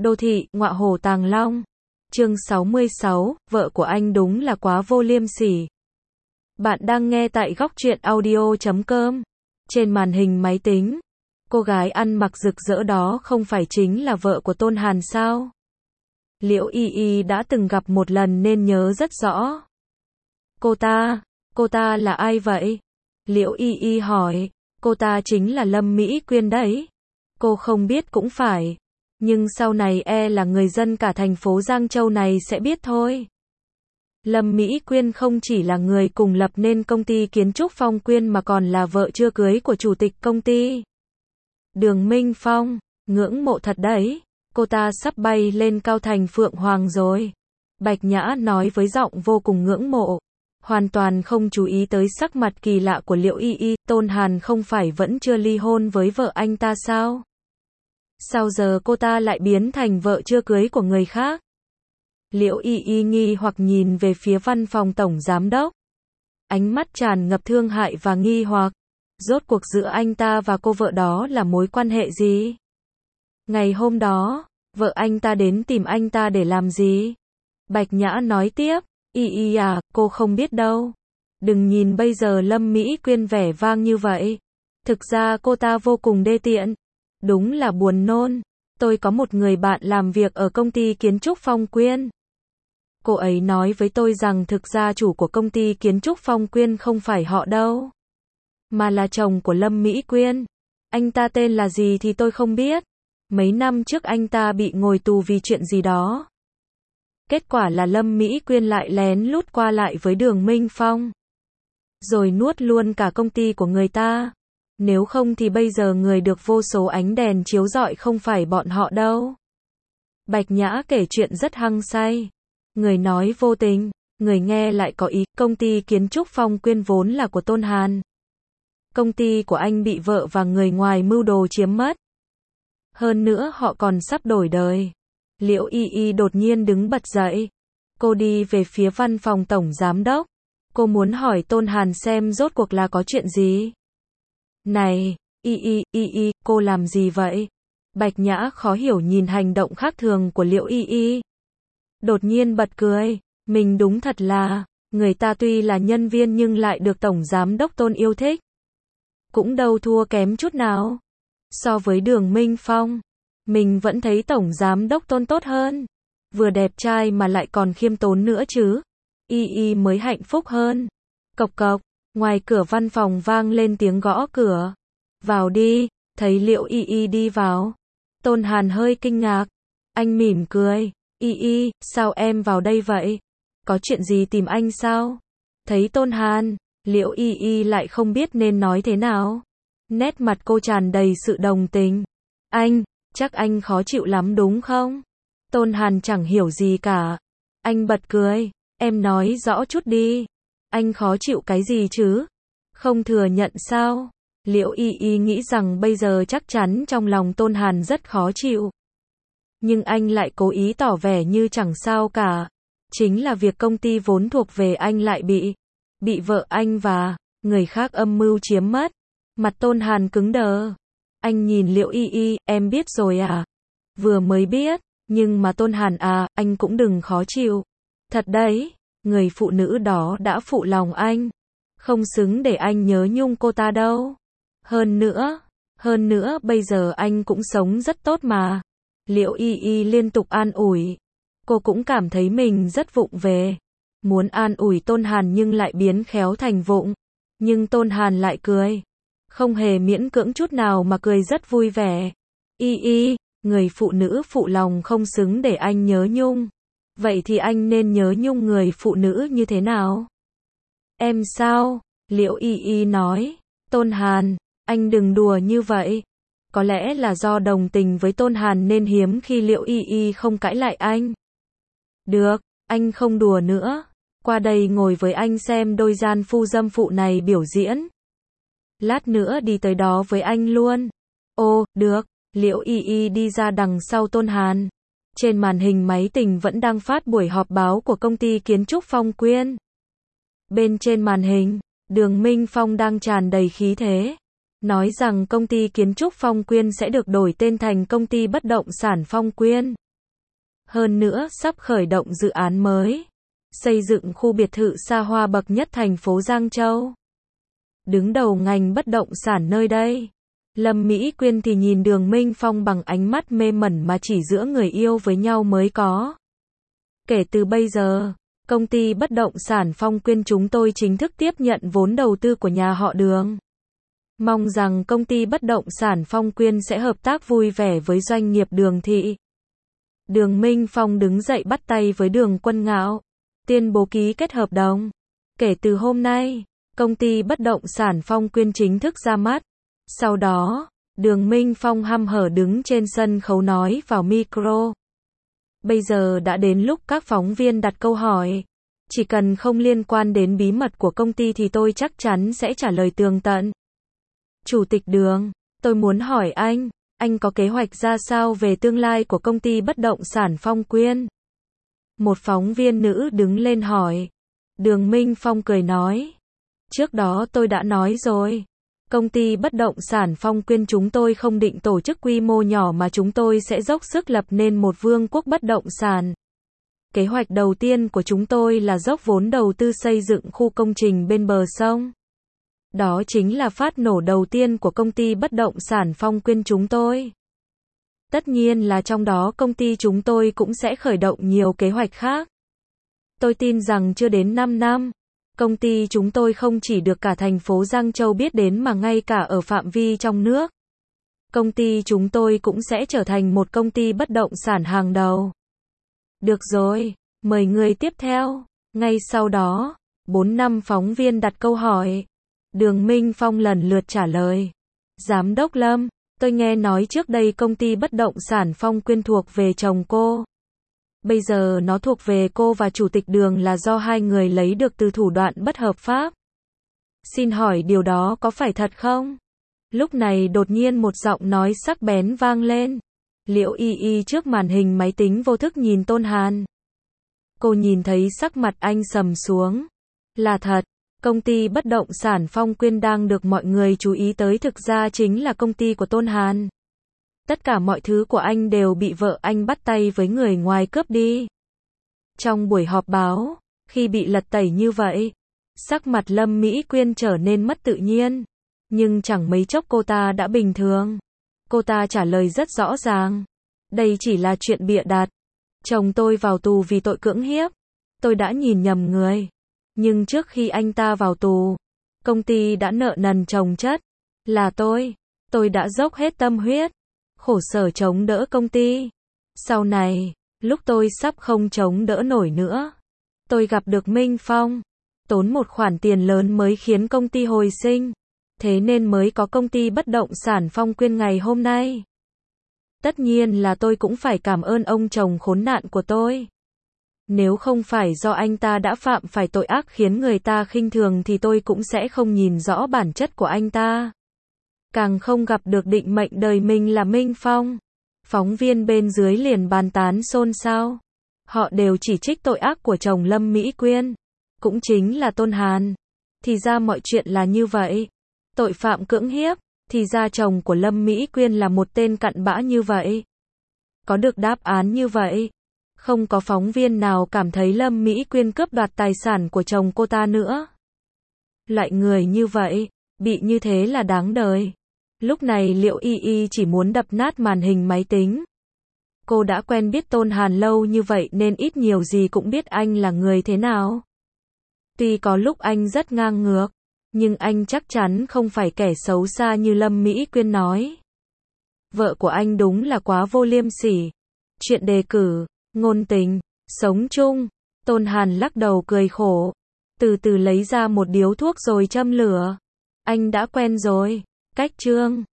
Đô thị, ngọa hổ tàng long. Chương 66, vợ của anh đúng là quá vô liêm sỉ. Bạn đang nghe tại góc truyện audio.com. Trên màn hình máy tính, cô gái ăn mặc rực rỡ đó không phải chính là vợ của Tôn Hàn sao? Liễu Y Y đã từng gặp một lần nên nhớ rất rõ. Cô ta là ai vậy? Liễu Y Y hỏi. Cô ta chính là Lâm Mỹ Quyên đấy. Cô không biết cũng phải. Nhưng sau này là người dân cả thành phố Giang Châu này sẽ biết thôi. Lâm Mỹ Quyên không chỉ là người cùng lập nên công ty kiến trúc Phong Quyên mà còn là vợ chưa cưới của chủ tịch công ty. Đường Minh Phong, ngưỡng mộ thật đấy. Cô ta sắp bay lên cao thành Phượng Hoàng rồi. Bạch Nhã nói với giọng vô cùng ngưỡng mộ. Hoàn toàn không chú ý tới sắc mặt kỳ lạ của Liễu Y Y. Tôn Hàn không phải vẫn chưa ly hôn với vợ anh ta sao? Sao giờ cô ta lại biến thành vợ chưa cưới của người khác? Liễu Y Y nghi hoặc nhìn về phía văn phòng tổng giám đốc. Ánh mắt tràn ngập thương hại và nghi hoặc. Rốt cuộc giữa anh ta và cô vợ đó là mối quan hệ gì? Ngày hôm đó, vợ anh ta đến tìm anh ta để làm gì? Bạch Nhã nói tiếp. Y Y à, cô không biết đâu. Đừng nhìn bây giờ Lâm Mỹ Quyên vẻ vang như vậy. Thực ra cô ta vô cùng đê tiện. Đúng là buồn nôn. Tôi có một người bạn làm việc ở công ty kiến trúc Phong Quyên. Cô ấy nói với tôi rằng thực ra chủ của công ty kiến trúc Phong Quyên không phải họ đâu. Mà là chồng của Lâm Mỹ Quyên. Anh ta tên là gì thì tôi không biết. Mấy năm trước anh ta bị ngồi tù vì chuyện gì đó. Kết quả là Lâm Mỹ Quyên lại lén lút qua lại với Đường Minh Phong. Rồi nuốt luôn cả công ty của người ta. Nếu không thì bây giờ người được vô số ánh đèn chiếu rọi không phải bọn họ đâu. Bạch Nhã kể chuyện rất hăng say. Người nói vô tình, người nghe lại có ý. Công ty kiến trúc Phong Quyên vốn là của Tôn Hàn. Công ty của anh bị vợ và người ngoài mưu đồ chiếm mất. Hơn nữa họ còn sắp đổi đời. Liễu Y Y đột nhiên đứng bật dậy. Cô đi về phía văn phòng tổng giám đốc. Cô muốn hỏi Tôn Hàn xem rốt cuộc là có chuyện gì. Này, Y Y, cô làm gì vậy? Bạch Nhã khó hiểu nhìn hành động khác thường của Liễu Y Y. Đột nhiên bật cười. Mình đúng thật là, người ta tuy là nhân viên nhưng lại được tổng giám đốc Tôn yêu thích. Cũng đâu thua kém chút nào. So với Đường Minh Phong, mình vẫn thấy tổng giám đốc Tôn tốt hơn. Vừa đẹp trai mà lại còn khiêm tốn nữa chứ. Y Y mới hạnh phúc hơn. Cộc cộc, ngoài cửa văn phòng vang lên tiếng gõ cửa. Vào đi, thấy Liễu Y Y đi vào. Tôn Hàn hơi kinh ngạc. Anh mỉm cười. Y Y, sao em vào đây vậy? Có chuyện gì tìm anh sao? Thấy Tôn Hàn, Liễu Y Y lại không biết nên nói thế nào. Nét mặt cô tràn đầy sự đồng tình. Anh, chắc anh khó chịu lắm đúng không? Tôn Hàn chẳng hiểu gì cả. Anh bật cười. Em nói rõ chút đi. Anh khó chịu cái gì chứ? Không thừa nhận sao? Liễu Y Y nghĩ rằng bây giờ chắc chắn trong lòng Tôn Hàn rất khó chịu. Nhưng anh lại cố ý tỏ vẻ như chẳng sao cả. Chính là việc công ty vốn thuộc về anh lại bị vợ anh và người khác âm mưu chiếm mất. Mặt Tôn Hàn cứng đờ. Anh nhìn Liễu Y Y, em biết rồi à? Vừa mới biết, nhưng mà Tôn Hàn à, anh cũng đừng khó chịu. Thật đấy, người phụ nữ đó đã phụ lòng anh. Không xứng để anh nhớ nhung cô ta đâu. Hơn nữa bây giờ anh cũng sống rất tốt mà. Liễu Y Y liên tục an ủi. Cô cũng cảm thấy mình rất vụng về. Muốn an ủi Tôn Hàn nhưng lại biến khéo thành vụng. Nhưng Tôn Hàn lại cười. Không hề miễn cưỡng chút nào mà cười rất vui vẻ. Y Y, người phụ nữ phụ lòng không xứng để anh nhớ nhung. Vậy thì anh nên nhớ nhung người phụ nữ như thế nào? Em sao? Liễu Y Y nói. Tôn Hàn, anh đừng đùa như vậy. Có lẽ là do đồng tình với Tôn Hàn nên hiếm khi Liễu Y Y không cãi lại anh. Được, anh không đùa nữa. Qua đây ngồi với anh xem đôi gian phu dâm phụ này biểu diễn. Lát nữa đi tới đó với anh luôn. Ồ, được. Liễu Y Y đi ra đằng sau Tôn Hàn. Trên màn hình máy tính vẫn đang phát buổi họp báo của công ty kiến trúc Phong Quyên. Bên trên màn hình, Đường Minh Phong đang tràn đầy khí thế. Nói rằng công ty kiến trúc Phong Quyên sẽ được đổi tên thành công ty bất động sản Phong Quyên. Hơn nữa sắp khởi động dự án mới, xây dựng khu biệt thự xa hoa bậc nhất thành phố Giang Châu. Đứng đầu ngành bất động sản nơi đây, Lâm Mỹ Quyên thì nhìn Đường Minh Phong bằng ánh mắt mê mẩn mà chỉ giữa người yêu với nhau mới có. Kể từ bây giờ, công ty bất động sản Phong Quyên chúng tôi chính thức tiếp nhận vốn đầu tư của nhà họ Đường. Mong rằng công ty bất động sản Phong Quyên sẽ hợp tác vui vẻ với doanh nghiệp Đường Thị. Đường Minh Phong đứng dậy bắt tay với Đường Quân Ngạo, tuyên bố ký kết hợp đồng. Kể từ hôm nay, công ty bất động sản Phong Quyên chính thức ra mắt. Sau đó, Đường Minh Phong hăm hở đứng trên sân khấu nói vào micro. Bây giờ đã đến lúc các phóng viên đặt câu hỏi. Chỉ cần không liên quan đến bí mật của công ty thì tôi chắc chắn sẽ trả lời tường tận. Chủ tịch Đường, tôi muốn hỏi anh có kế hoạch ra sao về tương lai của công ty bất động sản Phong Quyên? Một phóng viên nữ đứng lên hỏi. Đường Minh Phong cười nói. Trước đó tôi đã nói rồi. Công ty bất động sản Phong Quyên chúng tôi không định tổ chức quy mô nhỏ mà chúng tôi sẽ dốc sức lập nên một vương quốc bất động sản. Kế hoạch đầu tiên của chúng tôi là dốc vốn đầu tư xây dựng khu công trình bên bờ sông. Đó chính là phát nổ đầu tiên của công ty bất động sản Phong Quyên chúng tôi. Tất nhiên là trong đó công ty chúng tôi cũng sẽ khởi động nhiều kế hoạch khác. Tôi tin rằng chưa đến 5 năm, công ty chúng tôi không chỉ được cả thành phố Giang Châu biết đến mà ngay cả ở phạm vi trong nước. Công ty chúng tôi cũng sẽ trở thành một công ty bất động sản hàng đầu. Được rồi, mời người tiếp theo. Ngay sau đó, 4-5 phóng viên đặt câu hỏi. Đường Minh Phong lần lượt trả lời. Giám đốc Lâm, tôi nghe nói trước đây công ty bất động sản Phong Quyên thuộc về chồng cô. Bây giờ nó thuộc về cô và Chủ tịch Đường là do hai người lấy được từ thủ đoạn bất hợp pháp. Xin hỏi điều đó có phải thật không? Lúc này đột nhiên một giọng nói sắc bén vang lên. Liễu Y Y trước màn hình máy tính vô thức nhìn Tôn Hàn. Cô nhìn thấy sắc mặt anh sầm xuống. Là thật, công ty bất động sản Phong Quyên đang được mọi người chú ý tới thực ra chính là công ty của Tôn Hàn. Tất cả mọi thứ của anh đều bị vợ anh bắt tay với người ngoài cướp đi. Trong buổi họp báo, khi bị lật tẩy như vậy, sắc mặt Lâm Mỹ Quyên trở nên mất tự nhiên. Nhưng chẳng mấy chốc cô ta đã bình thường. Cô ta trả lời rất rõ ràng. Đây chỉ là chuyện bịa đặt. Chồng tôi vào tù vì tội cưỡng hiếp. Tôi đã nhìn nhầm người. Nhưng trước khi anh ta vào tù, công ty đã nợ nần chồng chất. Là tôi đã dốc hết tâm huyết, khổ sở chống đỡ công ty. Sau này, lúc tôi sắp không chống đỡ nổi nữa, tôi gặp được Minh Phong, tốn một khoản tiền lớn mới khiến công ty hồi sinh. Thế nên mới có công ty bất động sản Phong Quyên ngày hôm nay. Tất nhiên là tôi cũng phải cảm ơn ông chồng khốn nạn của tôi. Nếu không phải do anh ta đã phạm phải tội ác khiến người ta khinh thường thì tôi cũng sẽ không nhìn rõ bản chất của anh ta. Càng không gặp được định mệnh đời mình là Minh Phong. Phóng viên bên dưới liền bàn tán xôn xao. Họ đều chỉ trích tội ác của chồng Lâm Mỹ Quyên, cũng chính là Tôn Hàn. Thì ra mọi chuyện là như vậy. Tội phạm cưỡng hiếp, thì ra chồng của Lâm Mỹ Quyên là một tên cặn bã như vậy. Có được đáp án như vậy, không có phóng viên nào cảm thấy Lâm Mỹ Quyên cướp đoạt tài sản của chồng cô ta nữa. Loại người như vậy, bị như thế là đáng đời. Lúc này Liễu Y Y chỉ muốn đập nát màn hình máy tính. Cô đã quen biết Tôn Hàn lâu như vậy nên ít nhiều gì cũng biết anh là người thế nào. Tuy có lúc anh rất ngang ngược, nhưng anh chắc chắn không phải kẻ xấu xa như Lâm Mỹ Quyên nói. Vợ của anh đúng là quá vô liêm sỉ. Chuyện đề cử, ngôn tình, sống chung. Tôn Hàn lắc đầu cười khổ, từ từ lấy ra một điếu thuốc rồi châm lửa. Anh đã quen rồi. Cách chương